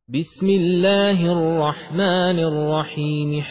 بسم الله الرحمن الرحيم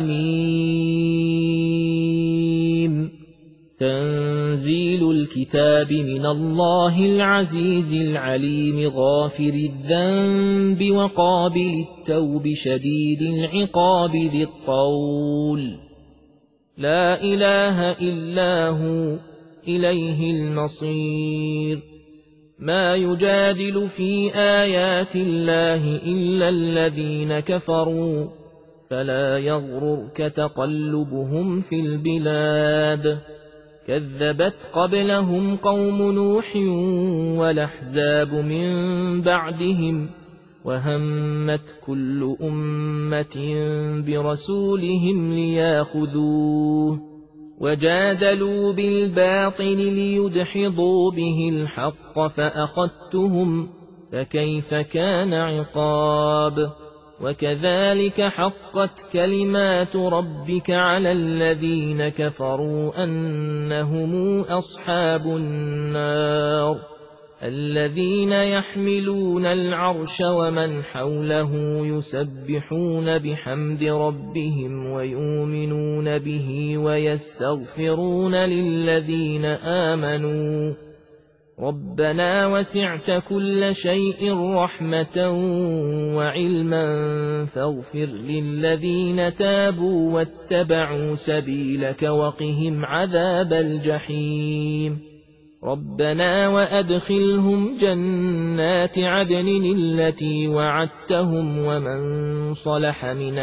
حميم تنزيل الكتاب من الله العزيز العليم غافر الذنب وقابل التوب شديد العقاب ذي الطول لا إله إلا هو إليه المصير ما يجادل في آيات الله إلا الذين كفروا فلا يغررك تقلبهم في البلاد كذبت قبلهم قوم نوح والأحزاب من بعدهم وهمت كل أمة برسولهم لياخذوه وجادلوا بالباطل ليدحضوا به الحق فأخذتهم فكيف كان عقاب وكذلك حقت كلمات ربك على الذين كفروا أنهم أصحاب النار الذين يحملون العرش ومن حوله يسبحون بحمد ربهم ويؤمنون به ويستغفرون للذين آمنوا ربنا وسعت كل شيء رحمة وعلما فاغفر للذين تابوا واتبعوا سبيلك وقهم عذاب الجحيم ربنا وأدخلهم جنات عدن التي وعدتهم ومن صلح من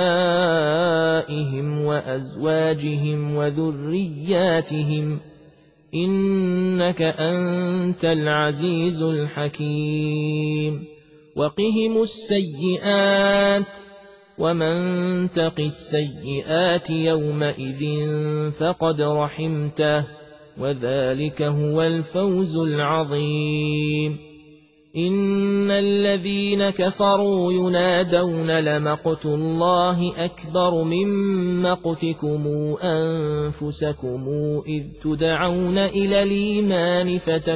آبائهم وأزواجهم وذرياتهم إنك أنت العزيز الحكيم وقهم السيئات ومن تق السيئات يومئذ فقد رحمته وذلك هو الفوز العظيم إن الذين كفروا ينادون لمقت الله أكبر من مقتكم أنفسكم إذ تدعون إلى الإيمان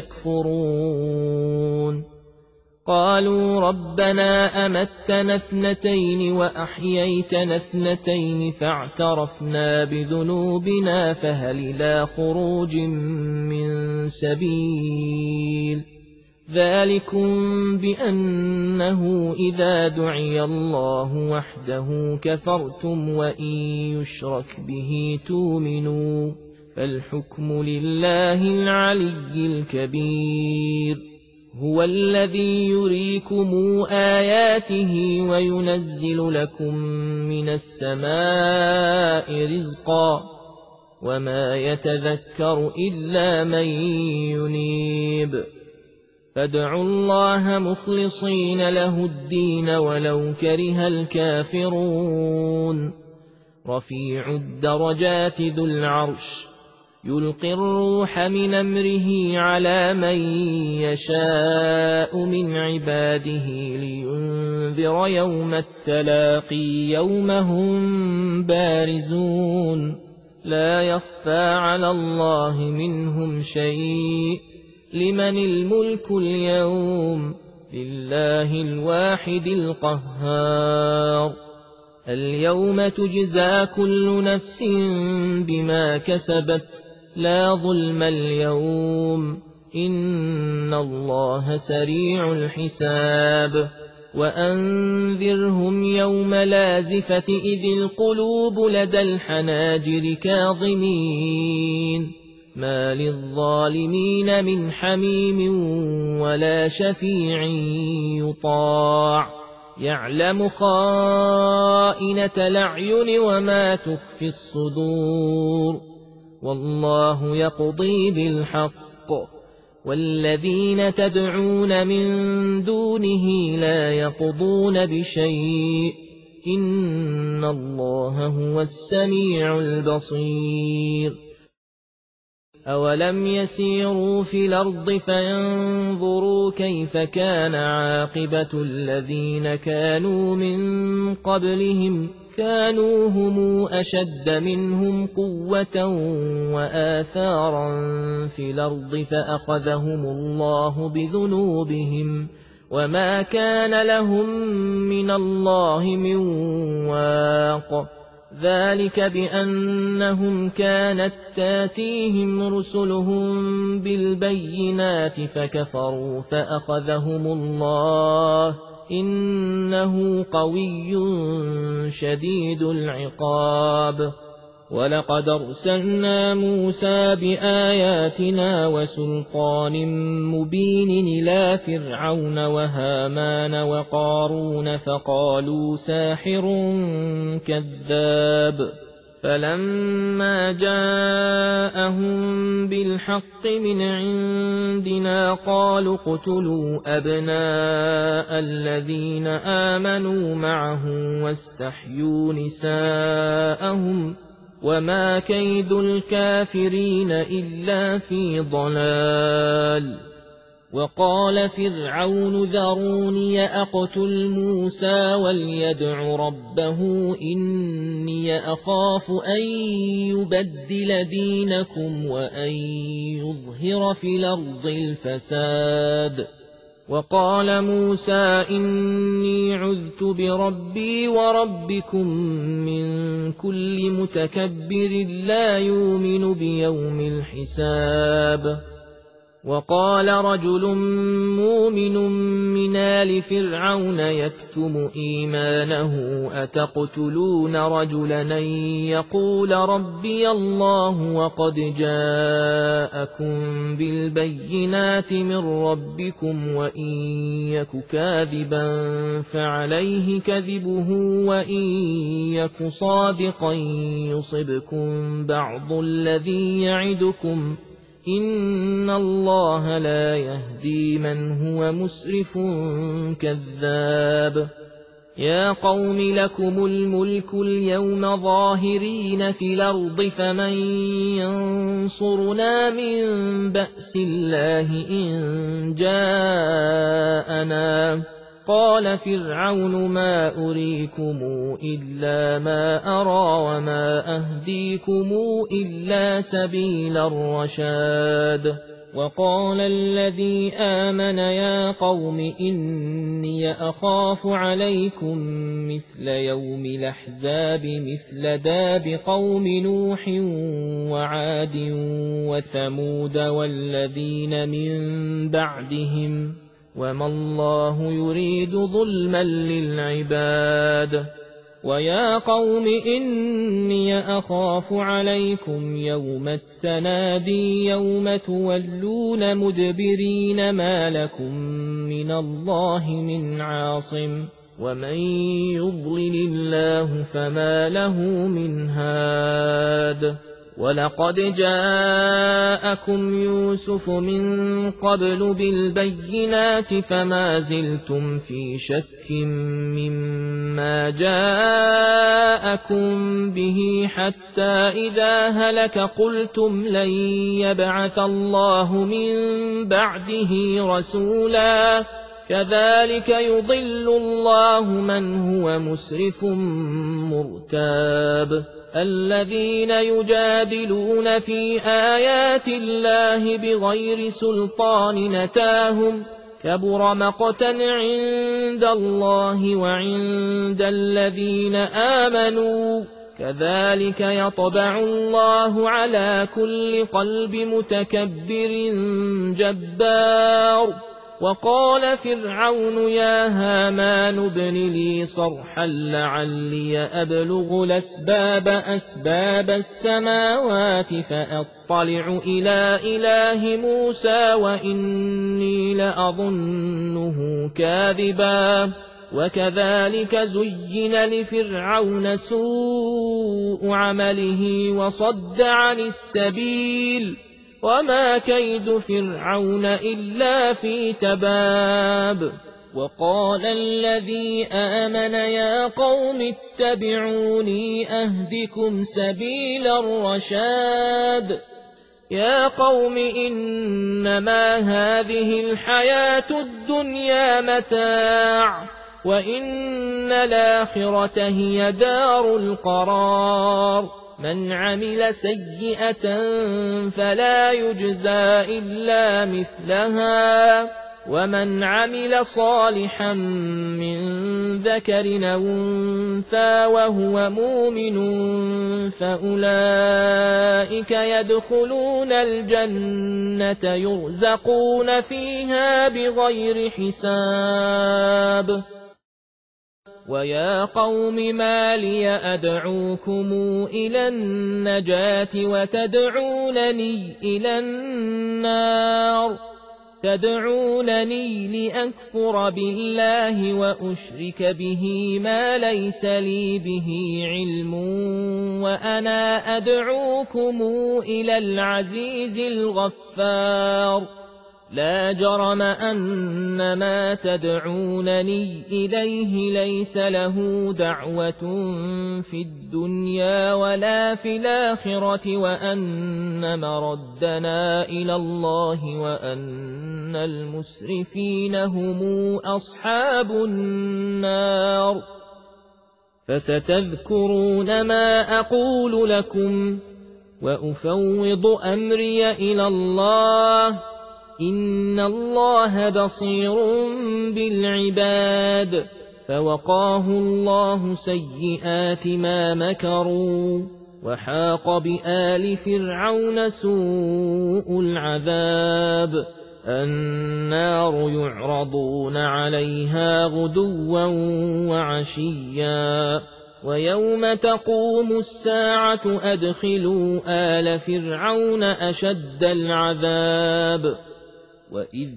فتكفرون قالوا ربنا أمتنا اثنتين وأحييتنا اثنتين فاعترفنا بذنوبنا فهل إلى خروج من سبيل ذلكم بأنه إذا دعي الله وحده كفرتم وإن يشرك به تؤمنوا فالحكم لله العلي الكبير هو الذي يريكم آياته وينزل لكم من السماء رزقا وما يتذكر إلا من ينيب فادعوا الله مخلصين له الدين ولو كره الكافرون رفيع الدرجات ذو العرش يلقي الروح من أمره على من يشاء من عباده لينذر يوم التلاقي يوم هم بارزون لا يخفى على الله منهم شيء لمن الملك اليوم لله الواحد القهار اليوم تجزى كل نفس بما كسبت لا ظلم اليوم إن الله سريع الحساب وأنذرهم يوم لازفة إذ القلوب لدى الحناجر كاظمين ما للظالمين من حميم ولا شفيع يطاع يعلم خائنة الأعين وما تخفي الصدور والله يقضي بالحق والذين تدعون من دونه لا يقضون بشيء إن الله هو السميع البصير أولم يسيروا في الأرض فينظروا كيف كان عاقبة الذين كانوا من قبلهم كانوا هم أشد منهم قوة وآثارا في الأرض فأخذهم الله بذنوبهم وما كان لهم من الله من واق. ذلك بأنهم كانت تاتيهم رسلهم بالبينات فكفروا فأخذهم الله إنه قوي شديد العقاب. ولقد أرسلنا موسى بآياتنا وسلطان مبين إلى فرعون وهامان وقارون فقالوا ساحر كذاب. فلما جاءهم بالحق من عندنا قالوا اقتلوا أبناء الذين آمنوا معه واستحيوا نساءهم وما كيد الكافرين إلا في ضلال. وقال فرعون ذروني أقتل موسى وليدع ربه إني أخاف أن يبدل دينكم وأن يظهر في الأرض الفساد. وقال موسى إني عذت بربي وربكم من كل متكبر لا يؤمن بيوم الحساب. وقال رجل مؤمن من آل فرعون يكتم إيمانه أتقتلون رجلا أن يقول ربي الله وقد جاءكم بالبينات من ربكم وإن يك كاذبا فعليه كذبه وإن يك صادقا يصبكم بعض الذي يعدكم إن الله لا يهدي من هو مسرف كذاب. يا قوم لكم الملك اليوم ظاهرين في الأرض فمن ينصرنا من بأس الله إن جاءنا. قال فرعون ما أريكم إلا ما أرى وما أهديكم إلا سبيل الرشاد. وقال الذي آمن يا قوم إني أخاف عليكم مثل يوم الأحزاب مثل داب قوم نوح وعاد وثمود والذين من بعدهم وما الله يريد ظلما للعباد. ويا قوم إني أخاف عليكم يوم التنادي يوم تولون مدبرين ما لكم من الله من عاصم ومن يضلل الله فما له من هاد. ولقد جاءكم يوسف من قبل بالبينات فما زلتم في شك مما جاءكم به حتى إذا هلك قلتم لن يبعث الله من بعده رسولا كذلك يضل الله من هو مسرف مرتاب. الذين يجادلون في آيات الله بغير سلطان نتاهم كبر مقتا عند الله وعند الذين آمنوا كذلك يطبع الله على كل قلب متكبر جبار. وقال فرعون يا هامان ابن لي صرحا لعلي أبلغ أسباب السماوات فأطلع إلى إله موسى وإني لأظنه كاذبا. وكذلك زين لفرعون سوء عمله وصد عن السبيل وما كيد فرعون إلا في تباب. وقال الذي آمن يا قوم اتبعوني أهدكم سبيل الرشاد. يا قوم إنما هذه الحياة الدنيا متاع وإن الآخرة هي دار القرار. من عمل سيئة فلا يجزى إلا مثلها ومن عمل صالحا من ذكر أو أنثى وهو مؤمن فأولئك يدخلون الجنة يرزقون فيها بغير حساب. ويا قوم ما لي أدعوكم إلى النجاة وتدعونني إلى النار تدعونني لأكفر بالله وأشرك به ما ليس لي به علم وأنا أدعوكم إلى العزيز الغفار. لا جرم أن ما تدعونني إليه ليس له دعوة في الدنيا ولا في الآخرة وأن مردنا إلى الله وأن المسرفين هم أصحاب النار. فستذكرون ما أقول لكم وأفوض أمري إلى الله إن الله بصير بالعباد. فوقاه الله سيئات ما مكروا وحاق بآل فرعون سوء العذاب. النار يعرضون عليها غدوا وعشيا ويوم تقوم الساعة أدخلوا آل فرعون أشد العذاب. وإذ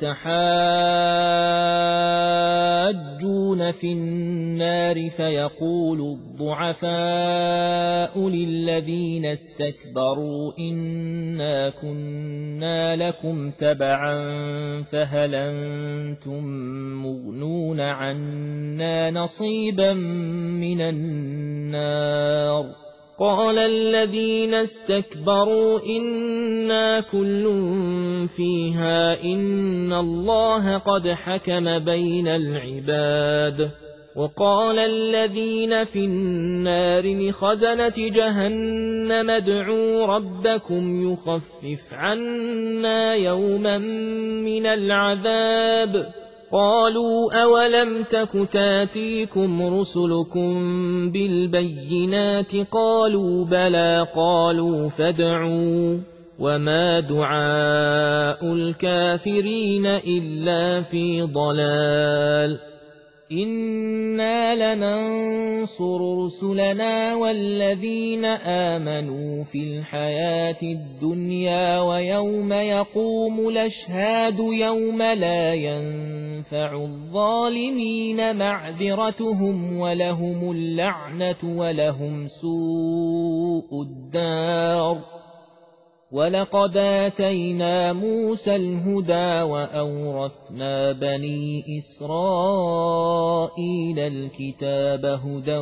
يتحاجون في النار فيقول الضعفاء للذين استكبروا إنا كنا لكم تبعا فهل أنتم مغنون عنا نصيبا من النار. قال الذين استكبروا إنا كل فيها إن الله قد حكم بين العباد. وقال الذين في النار لخزنة جهنم ادعوا ربكم يخفف عنا يوما من العذاب. قالوا أولم تك تاتيكم رسلكم بالبينات قالوا بلى قالوا فادعوا وما دعاء الكافرين إلا في ضلال. إنا لننصر رسلنا والذين آمنوا في الحياة الدنيا ويوم يقوم الأشهاد يوم لا ينفع الظالمين معذرتهم ولهم اللعنة ولهم سوء الدار. ولقد آتينا موسى الهدى وأورثنا بني إسرائيل الكتاب هدى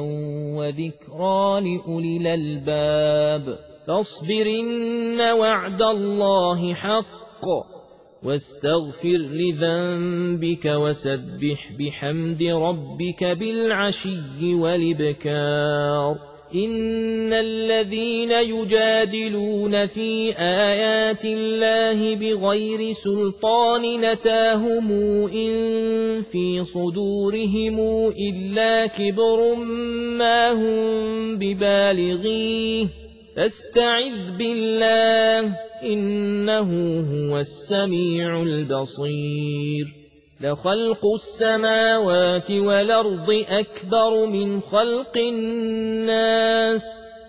وذكرى لأولي الألباب. فاصبر إن وعد الله حق واستغفر لذنبك وسبح بحمد ربك بالعشي والإبكار. إن الذين يجادلون في آيات الله بغير سلطان نتاهم إن في صدورهم إلا كبر ما هم ببالغيه فاستعذ بالله إنه هو السميع البصير. لخلق السماوات والأرض أكبر من خلق الناس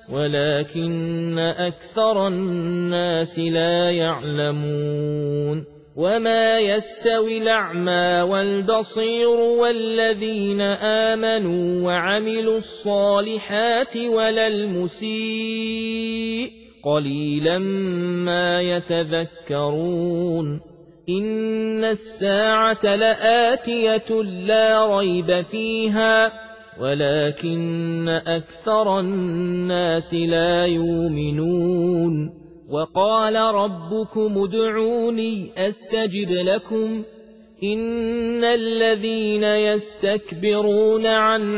ولكن أكثر الناس لا يعلمون. وما يستوي الأعمى والبصير والذين آمنوا وعملوا الصالحات ولا المسيء قليلا ما يتذكرون. إن الساعة لآتية لا ريب فيها ولكن أكثر الناس لا يؤمنون. وقال ربكم ادعوني أستجب لكم إن الذين يستكبرون عن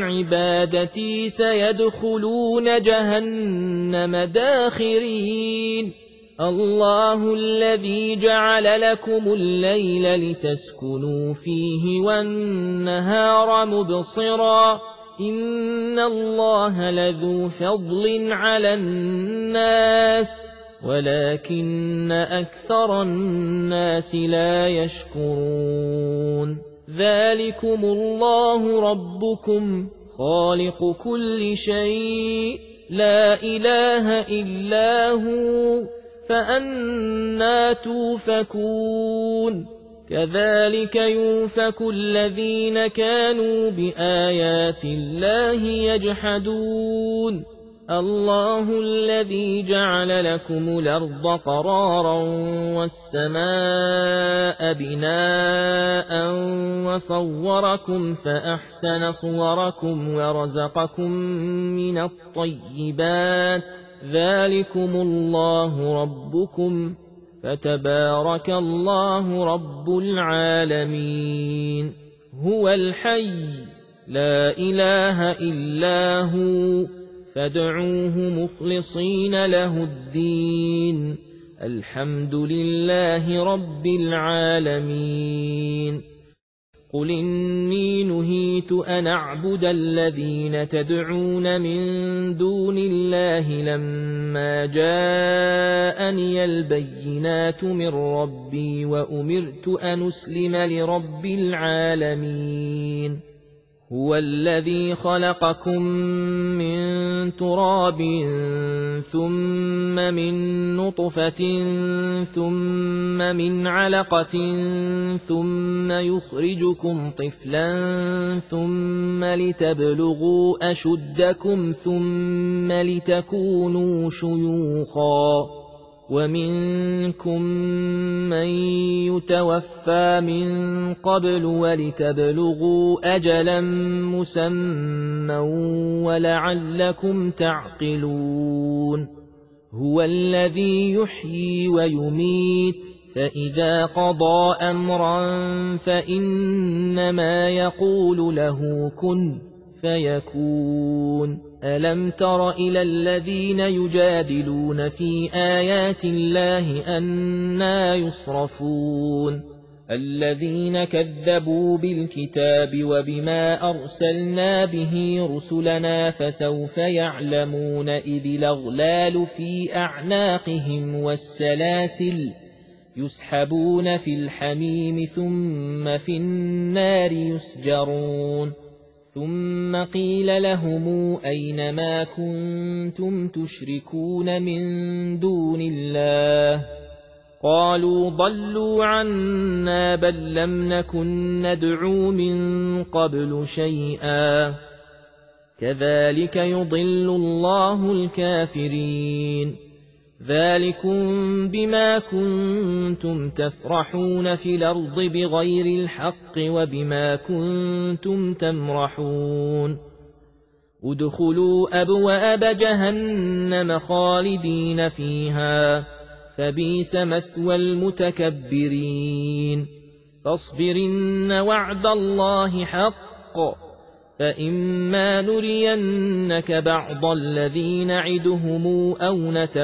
عبادتي سيدخلون جهنم داخرين. الله الذي جعل لكم الليل لتسكنوا فيه والنهار مبصرا إن الله لذو فضل على الناس ولكن أكثر الناس لا يشكرون ذلكم الله ربكم خالق كل شيء لا إله إلا هو فأنى توفكون كذلك يوفك الذين كانوا بآيات الله يجحدون الله الذي جعل لكم الأرض قرارا والسماء بناء وصوركم فأحسن صوركم ورزقكم من الطيبات ذلكم الله ربكم فتبارك الله رب العالمين هو الحي لا إله إلا هو فادعوه مخلصين له الدين الحمد لله رب العالمين قل إني نهيت أن أعبد الذين تدعون من دون الله لما جاءني البينات من ربي وأمرت أن أسلم لرب العالمين هو الذي خلقكم من تراب ثم من نطفة ثم من علقة ثم يخرجكم طفلا ثم لتبلغوا أشدكم ثم لتكونوا شيوخا ومنكم من يتوفى من قبل ولتبلغوا أجلا مسمى ولعلكم تعقلون هو الذي يحيي ويميت فإذا قضى أمرا فإنما يقول له كن فيكون ألم تر إلى الذين يجادلون في آيات الله أنى يصرفون الذين كذبوا بالكتاب وبما أرسلنا به رسلنا فسوف يعلمون إذ الأغلال في أعناقهم والسلاسل يسحبون في الحميم ثم في النار يسجرون ثم قيل لهم أين ما كنتم تشركون من دون الله قالوا ضلوا عنا بل لم نكن ندعو من قبل شيئا كذلك يضل الله الكافرين ذلكم بما كنتم تفرحون في الأرض بغير الحق وبما كنتم تمرحون ادخلوا أبواب جهنم خالدين فيها فبئس مثوى المتكبرين فاصبرن وعد الله حق فإما نرينك بعض الذي نعدهم أو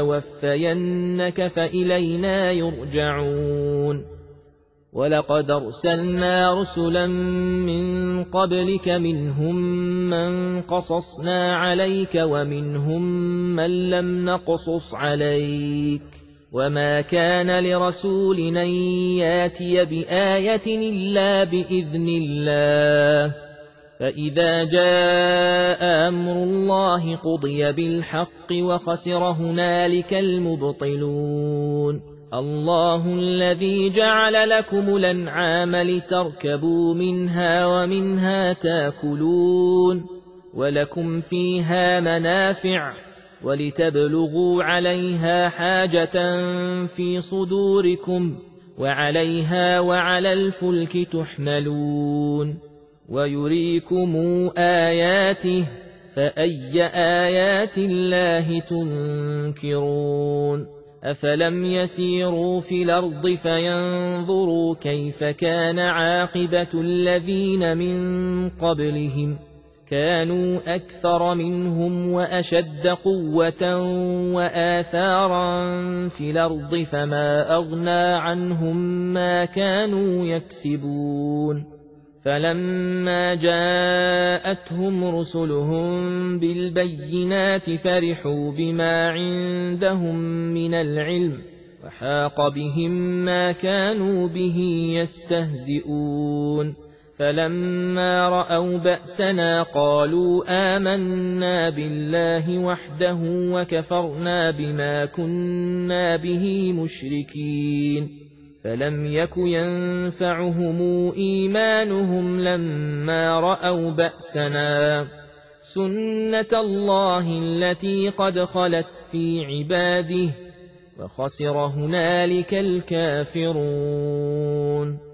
نتوفينك فإلينا يرجعون ولقد أرسلنا رسلا من قبلك منهم من قصصنا عليك ومنهم من لم نقصص عليك وما كان لرسول أن ياتي بآية إلا بإذن الله فإذا جاء أمر الله قضي بالحق وخسر هنالك المبطلون الله الذي جعل لكم الأنعام لتركبوا منها ومنها تاكلون ولكم فيها منافع ولتبلغوا عليها حاجة في صدوركم وعليها وعلى الفلك تحملون ويريكم آياته فأي آيات الله تنكرون أفلم يسيروا في الأرض فينظروا كيف كان عاقبة الذين من قبلهم كانوا أكثر منهم وأشد قوة وآثارا في الأرض فما أغنى عنهم ما كانوا يكسبون فلما جاءتهم رسلهم بالبينات فرحوا بما عندهم من العلم وحاق بهم ما كانوا به يستهزئون فلما رأوا بأسنا قالوا آمنا بالله وحده وكفرنا بما كنا به مشركين فلم يك ينفعهم إيمانهم لما رأوا بأسنا سنة الله التي قد خلت في عباده وخسر هنالك الكافرون